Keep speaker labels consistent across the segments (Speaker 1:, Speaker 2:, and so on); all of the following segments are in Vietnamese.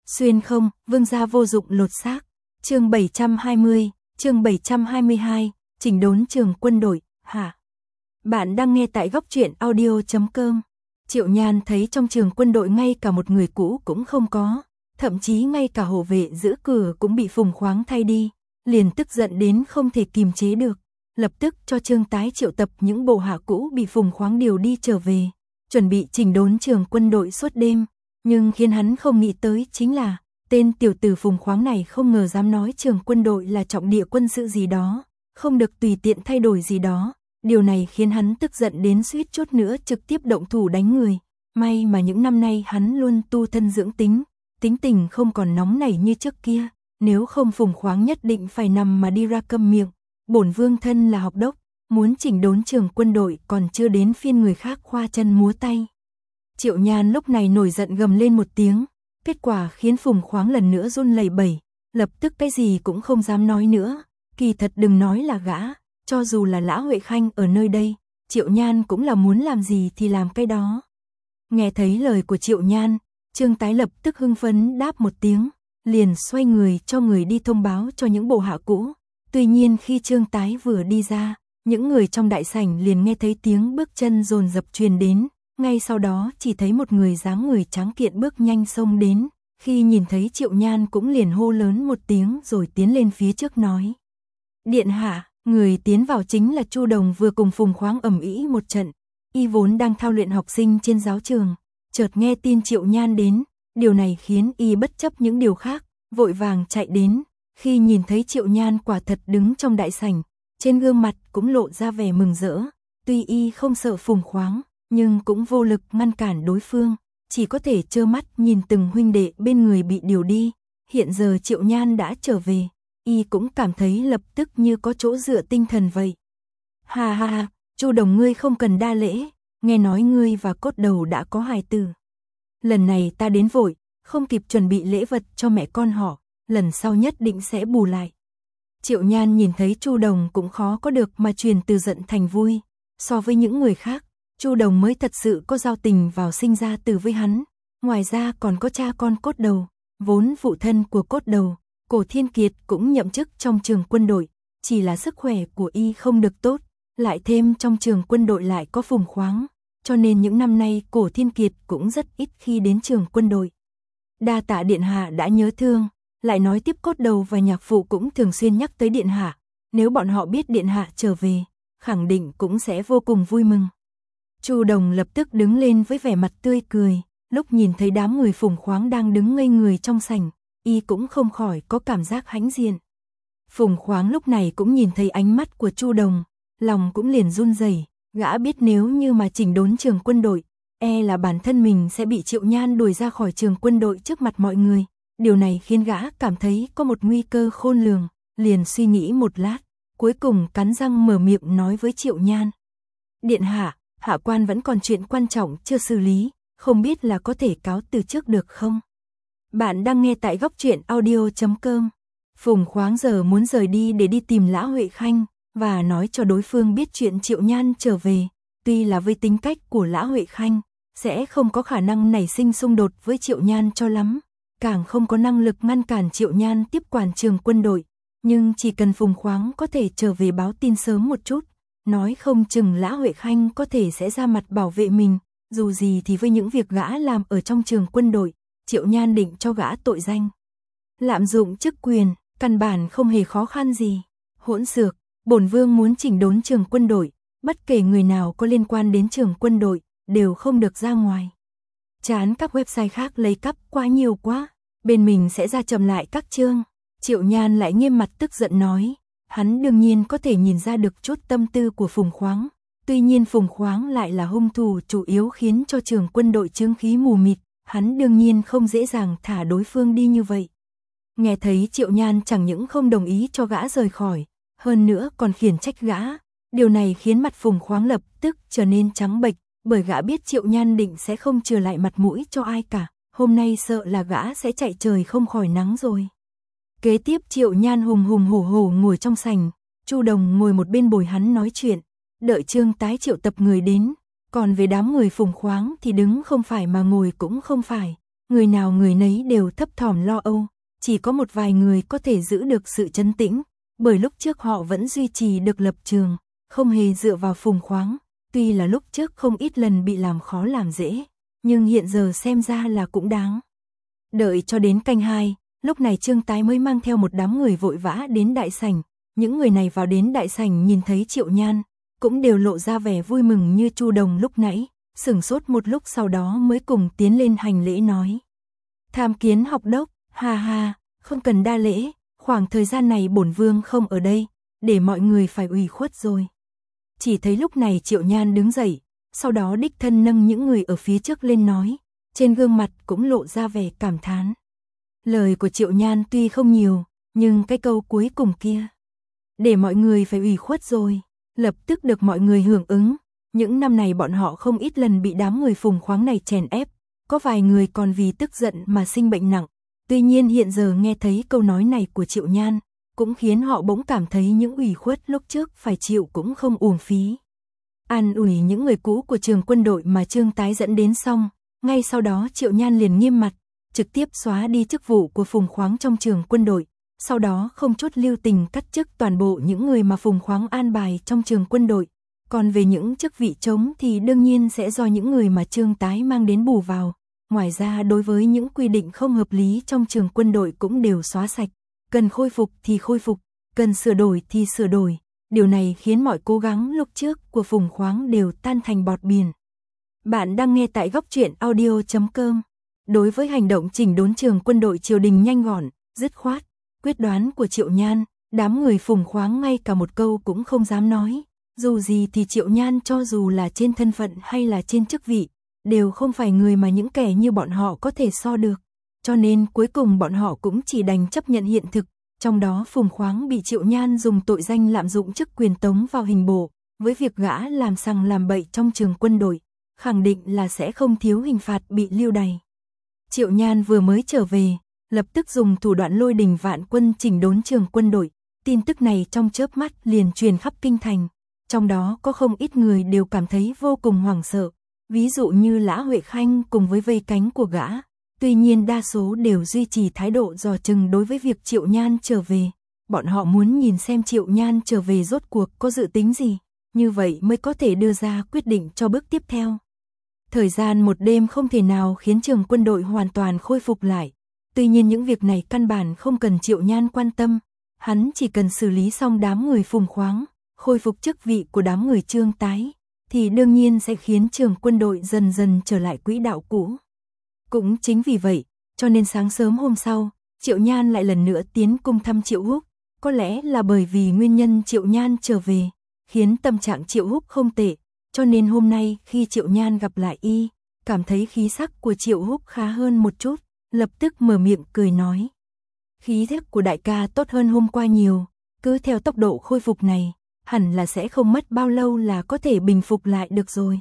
Speaker 1: Xuyên không, vương gia vô dụng lột xác. Chương 720, chương 722, chỉnh đốn trường quân đội, hả? Bạn đang nghe tại góc truyện audio.com. Triệu Nhan thấy trong trường quân đội ngay cả một người cũ cũng không có, thậm chí ngay cả hộ vệ giữ cửa cũng bị Phùng Khoáng thay đi, liền tức giận đến không thể kìm chế được, lập tức cho Trương Tái triệu tập những bộ hạ cũ bị Phùng Khoáng điều đi trở về, chuẩn bị chỉnh đốn trường quân đội suốt đêm. Nhưng khiến hắn không nghĩ tới chính là, tên tiểu tử Phùng Khoáng này không ngờ dám nói trường quân đội là trọng địa quân sự gì đó, không được tùy tiện thay đổi gì đó. Điều này khiến hắn tức giận đến suýt chút nữa trực tiếp động thủ đánh người. May mà những năm nay hắn luôn tu thân dưỡng tính, tính tình không còn nóng nảy như trước kia, nếu không Phùng Khoáng nhất định phải nằm mà đi ra câm miệng. Bổn vương thân là học đốc, muốn chỉnh đốn trường quân đội còn chưa đến phiên người khác khoa chân múa tay. Triệu Nhan lúc này nổi giận gầm lên một tiếng, kết quả khiến Phùng Khoáng lần nữa run lẩy bẩy, lập tức cái gì cũng không dám nói nữa. Kỳ thật đừng nói là gã, cho dù là Lã Huệ Khanh ở nơi đây, Triệu Nhan cũng là muốn làm gì thì làm cái đó. Nghe thấy lời của Triệu Nhan, Trương Tái lập tức hưng phấn đáp một tiếng, liền xoay người cho người đi thông báo cho những bộ hạ cũ. Tuy nhiên khi Trương Tái vừa đi ra, những người trong đại sảnh liền nghe thấy tiếng bước chân dồn dập truyền đến. Ngay sau đó chỉ thấy một người dáng người tráng kiện bước nhanh xông đến, khi nhìn thấy Triệu Nhan cũng liền hô lớn một tiếng rồi tiến lên phía trước nói. Điện hạ, người tiến vào chính là Chu Đồng vừa cùng Phùng Khoáng ầm ĩ một trận, y vốn đang thao luyện học sinh trên giáo trường, chợt nghe tin Triệu Nhan đến, điều này khiến y bất chấp những điều khác, vội vàng chạy đến, khi nhìn thấy Triệu Nhan quả thật đứng trong đại sảnh, trên gương mặt cũng lộ ra vẻ mừng rỡ, tuy y không sợ Phùng Khoáng, nhưng cũng vô lực ngăn cản đối phương, chỉ có thể trơ mắt nhìn từng huynh đệ bên người bị điều đi. Hiện giờ Triệu Nhan đã trở về, y cũng cảm thấy lập tức như có chỗ dựa tinh thần vậy. Ha ha ha, Chu Đồng ngươi không cần đa lễ, nghe nói ngươi và Cốt Đầu đã có hài tử. Lần này ta đến vội, không kịp chuẩn bị lễ vật cho mẹ con họ, lần sau nhất định sẽ bù lại. Triệu Nhan nhìn thấy Chu Đồng cũng khó có được mà truyền từ giận thành vui, so với những người khác, Chu Đồng mới thật sự có giao tình vào sinh ra từ với hắn, ngoài ra còn có cha con Cốt Đầu, vốn phụ thân của Cốt Đầu, Cổ Thiên Kiệt cũng nhậm chức trong trường quân đội, chỉ là sức khỏe của y không được tốt, lại thêm trong trường quân đội lại có Phùng Khoáng, cho nên những năm nay Cổ Thiên Kiệt cũng rất ít khi đến trường quân đội. Đa tạ điện hạ đã nhớ thương, lại nói tiếp Cốt Đầu và nhạc phụ cũng thường xuyên nhắc tới điện hạ, nếu bọn họ biết điện hạ trở về, khẳng định cũng sẽ vô cùng vui mừng. Chu Đồng lập tức đứng lên với vẻ mặt tươi cười, lúc nhìn thấy đám người Phùng Khoáng đang đứng ngây người trong sảnh, y cũng không khỏi có cảm giác hãnh diện. Phùng Khoáng lúc này cũng nhìn thấy ánh mắt của Chu Đồng, lòng cũng liền run rẩy, gã biết nếu như mà chỉnh đốn trường quân đội, e là bản thân mình sẽ bị Triệu Nhan đuổi ra khỏi trường quân đội trước mặt mọi người. Điều này khiến gã cảm thấy có một nguy cơ khôn lường, liền suy nghĩ một lát, cuối cùng cắn răng mở miệng nói với Triệu Nhan. Điện hạ, hạ quan vẫn còn chuyện quan trọng chưa xử lý, không biết là có thể cáo từ trước được không? Bạn đang nghe tại góc truyện audio.com. Phùng Khoáng giờ muốn rời đi để đi tìm Lã Huệ Khanh, và nói cho đối phương biết chuyện Triệu Nhan trở về, tuy là với tính cách của Lã Huệ Khanh, sẽ không có khả năng nảy sinh xung đột với Triệu Nhan cho lắm, càng không có năng lực ngăn cản Triệu Nhan tiếp quản trường quân đội, nhưng chỉ cần Phùng Khoáng có thể trở về báo tin sớm một chút, nói không chừng Lã Huệ Khanh có thể sẽ ra mặt bảo vệ mình, dù gì thì với những việc gã làm ở trong trường quân đội, Triệu Nhan định cho gã tội danh lạm dụng chức quyền, căn bản không hề khó khăn gì. Hỗn xược, bổn vương muốn chỉnh đốn trường quân đội, bất kể người nào có liên quan đến trường quân đội, đều không được ra ngoài. Chán các website khác lấy cắp quá nhiều quá, bên mình sẽ ra chậm lại các chương. Triệu Nhan lại nghiêm mặt tức giận nói, hắn đương nhiên có thể nhìn ra được chút tâm tư của Phùng Khoáng, tuy nhiên Phùng Khoáng lại là hung thủ chủ yếu khiến cho trường quân đội chướng khí mù mịt, hắn đương nhiên không dễ dàng thả đối phương đi như vậy. Nghe thấy Triệu Nhan chẳng những không đồng ý cho gã rời khỏi, hơn nữa còn khiển trách gã, điều này khiến mặt Phùng Khoáng lập tức trở nên trắng bệch, bởi gã biết Triệu Nhan định sẽ không chừa lại mặt mũi cho ai cả, hôm nay sợ là gã sẽ chạy trời không khỏi nắng rồi. Kế tiếp Triệu Nhan hùng hùng hổ hổ ngồi trong sảnh, Chu Đồng ngồi một bên bồi hắn nói chuyện, đợi Trương Tái triệu tập người đến, còn về đám người Phùng Khoáng thì đứng không phải mà ngồi cũng không phải, người nào người nấy đều thấp thỏm lo âu, chỉ có một vài người có thể giữ được sự trấn tĩnh, bởi lúc trước họ vẫn duy trì được lập trường, không hề dựa vào Phùng Khoáng, tuy là lúc trước không ít lần bị làm khó làm dễ, nhưng hiện giờ xem ra là cũng đáng. Đợi cho đến canh 2, lúc này Trương Tái mới mang theo một đám người vội vã đến đại sảnh, những người này vào đến đại sảnh nhìn thấy Triệu Nhan, cũng đều lộ ra vẻ vui mừng như Chu Đồng lúc nãy, sửng sốt một lúc sau đó mới cùng tiến lên hành lễ nói. Tham kiến học đốc, ha ha, không cần đa lễ, khoảng thời gian này bổn vương không ở đây, để mọi người phải ủy khuất rồi. Chỉ thấy lúc này Triệu Nhan đứng dậy, sau đó đích thân nâng những người ở phía trước lên nói, trên gương mặt cũng lộ ra vẻ cảm thán. Lời của Triệu Nhan tuy không nhiều, nhưng cái câu cuối cùng kia, để mọi người phải ủy khuất rồi, lập tức được mọi người hưởng ứng. Những năm này bọn họ không ít lần bị đám người Phùng Khoáng này chèn ép, có vài người còn vì tức giận mà sinh bệnh nặng. Tuy nhiên hiện giờ nghe thấy câu nói này của Triệu Nhan, cũng khiến họ bỗng cảm thấy những ủy khuất lúc trước phải chịu cũng không uổng phí. An ủi những người cũ của trường quân đội mà Trương Tái dẫn đến xong, ngay sau đó Triệu Nhan liền nghiêm mặt, trực tiếp xóa đi chức vụ của Phùng Khoáng trong trường quân đội, sau đó không chút lưu tình cắt chức toàn bộ những người mà Phùng Khoáng an bài trong trường quân đội. Còn về những chức vị trống thì đương nhiên sẽ do những người mà Trương Tái mang đến bù vào. Ngoài ra đối với những quy định không hợp lý trong trường quân đội cũng đều xóa sạch. Cần khôi phục thì khôi phục, cần sửa đổi thì sửa đổi. Điều này khiến mọi cố gắng lúc trước của Phùng Khoáng đều tan thành bọt biển. Bạn đang nghe tại góc truyện audio.com. Đối với hành động chỉnh đốn trường quân đội triều đình nhanh gọn, dứt khoát, quyết đoán của Triệu Nhan, đám người Phùng Khoáng ngay cả một câu cũng không dám nói. Dù gì thì Triệu Nhan cho dù là trên thân phận hay là trên chức vị, đều không phải người mà những kẻ như bọn họ có thể so được. Cho nên cuối cùng bọn họ cũng chỉ đành chấp nhận hiện thực. Trong đó Phùng Khoáng bị Triệu Nhan dùng tội danh lạm dụng chức quyền tống vào hình bộ, với việc gã làm sằng làm bậy trong trường quân đội, khẳng định là sẽ không thiếu hình phạt bị lưu đày. Triệu Nhan vừa mới trở về, lập tức dùng thủ đoạn lôi đình vạn quân chỉnh đốn trường quân đội. Tin tức này trong chớp mắt liền truyền khắp kinh thành. Trong đó có không ít người đều cảm thấy vô cùng hoảng sợ, ví dụ như Lã Huệ Khanh cùng với vây cánh của gã. Tuy nhiên đa số đều duy trì thái độ dò chừng đối với việc Triệu Nhan trở về. Bọn họ muốn nhìn xem Triệu Nhan trở về rốt cuộc có dự tính gì, như vậy mới có thể đưa ra quyết định cho bước tiếp theo. Thời gian một đêm không thể nào khiến trường quân đội hoàn toàn khôi phục lại. Tuy nhiên những việc này căn bản không cần Triệu Nhan quan tâm, hắn chỉ cần xử lý xong đám người Phùng Khoáng, khôi phục chức vị của đám người Trương Tái, thì đương nhiên sẽ khiến trường quân đội dần dần trở lại quỹ đạo cũ. Cũng chính vì vậy, cho nên sáng sớm hôm sau, Triệu Nhan lại lần nữa tiến cung thăm Triệu Húc. Có lẽ là bởi vì nguyên nhân Triệu Nhan trở về, khiến tâm trạng Triệu Húc không tệ, cho nên hôm nay khi Triệu Nhan gặp lại y, cảm thấy khí sắc của Triệu Húc khá hơn một chút, lập tức mở miệng cười nói. Khí thức của đại ca tốt hơn hôm qua nhiều, cứ theo tốc độ khôi phục này, hẳn là sẽ không mất bao lâu là có thể bình phục lại được rồi.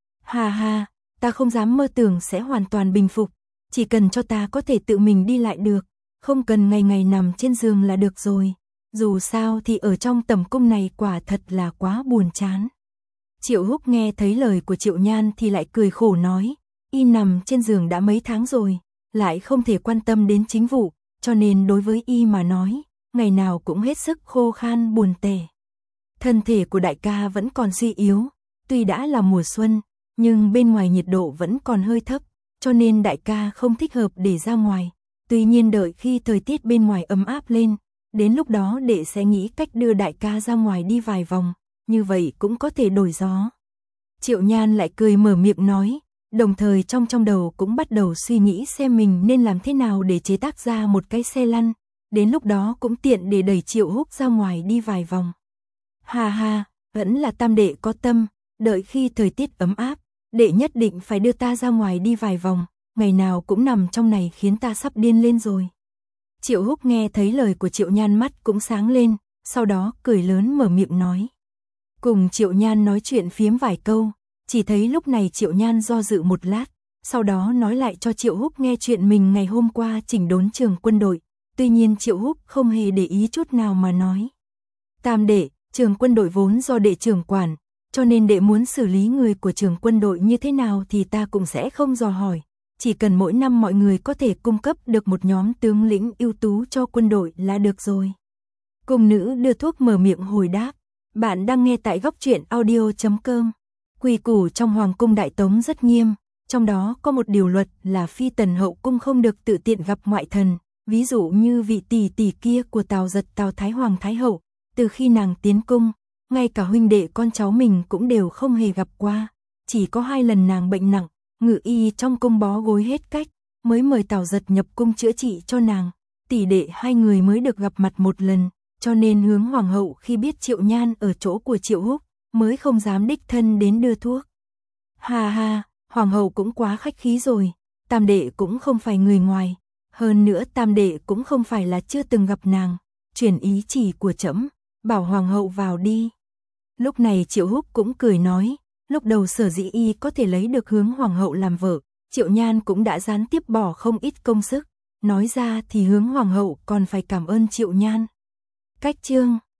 Speaker 1: Ha ha, ta không dám mơ tưởng sẽ hoàn toàn bình phục, chỉ cần cho ta có thể tự mình đi lại được, không cần ngày ngày nằm trên giường là được rồi. Dù sao thì ở trong tầm cung này quả thật là quá buồn chán. Triệu Húc nghe thấy lời của Triệu Nhan thì lại cười khổ nói, y nằm trên giường đã mấy tháng rồi, lại không thể quan tâm đến chính vụ, cho nên đối với y mà nói, ngày nào cũng hết sức khô khan buồn tẻ. Thân thể của đại ca vẫn còn suy yếu, tuy đã là mùa xuân, nhưng bên ngoài nhiệt độ vẫn còn hơi thấp, cho nên đại ca không thích hợp để ra ngoài. Tuy nhiên đợi khi thời tiết bên ngoài ấm áp lên, đến lúc đó đệ sẽ nghĩ cách đưa đại ca ra ngoài đi vài vòng, như vậy cũng có thể đổi gió. Triệu Nhan lại cười mở miệng nói, đồng thời trong đầu cũng bắt đầu suy nghĩ xem mình nên làm thế nào để chế tác ra một cái xe lăn, đến lúc đó cũng tiện để đẩy Triệu Húc ra ngoài đi vài vòng. Ha ha, vẫn là tam đệ có tâm, đợi khi thời tiết ấm áp, đệ nhất định phải đưa ta ra ngoài đi vài vòng, ngày nào cũng nằm trong này khiến ta sắp điên lên rồi. Triệu Húc nghe thấy lời của Triệu Nhan mắt cũng sáng lên, sau đó cười lớn mở miệng nói. Cùng Triệu Nhan nói chuyện phiếm vài câu, chỉ thấy lúc này Triệu Nhan do dự một lát, sau đó nói lại cho Triệu Húc nghe chuyện mình ngày hôm qua chỉnh đốn trường quân đội. Tuy nhiên Triệu Húc không hề để ý chút nào mà nói. Tam đệ, trường quân đội vốn do đệ trưởng quản, cho nên đệ muốn xử lý người của trường quân đội như thế nào thì ta cũng sẽ không dò hỏi. chỉ cần mỗi năm mọi người có thể cung cấp được một nhóm tướng lĩnh ưu tú cho quân đội là được rồi. Cung nữ đưa thuốc mở miệng hồi đáp, bạn đang nghe tại góc truyện audio.com. Quy củ trong Hoàng cung Đại Tống rất nghiêm, trong đó có một điều luật là phi tần hậu cung không được tự tiện gặp ngoại thần, ví dụ như vị tỷ tỷ kia của Tào Giật Tào Thái Hoàng Thái Hậu, từ khi nàng tiến cung, ngay cả huynh đệ con cháu mình cũng đều không hề gặp qua, chỉ có 2 lần nàng bệnh nặng, ngự y trong cung bó gối hết cách, mới mời Tào Giật nhập cung chữa trị cho nàng, tỷ đệ 2 người mới được gặp mặt một lần, cho nên Hướng Hoàng hậu khi biết Triệu Nhan ở chỗ của Triệu Húc, mới không dám đích thân đến đưa thuốc. Ha ha, Hoàng hậu cũng quá khách khí rồi, tam đệ cũng không phải người ngoài, hơn nữa tam đệ cũng không phải là chưa từng gặp nàng, truyền ý chỉ của trẫm, bảo Hoàng hậu vào đi. Lúc này Triệu Húc cũng cười nói, lúc đầu sở dĩ y có thể lấy được Hướng Hoàng hậu làm vợ, Triệu Nhan cũng đã gián tiếp bỏ không ít công sức, nói ra thì Hướng Hoàng hậu còn phải cảm ơn Triệu Nhan. Cách chương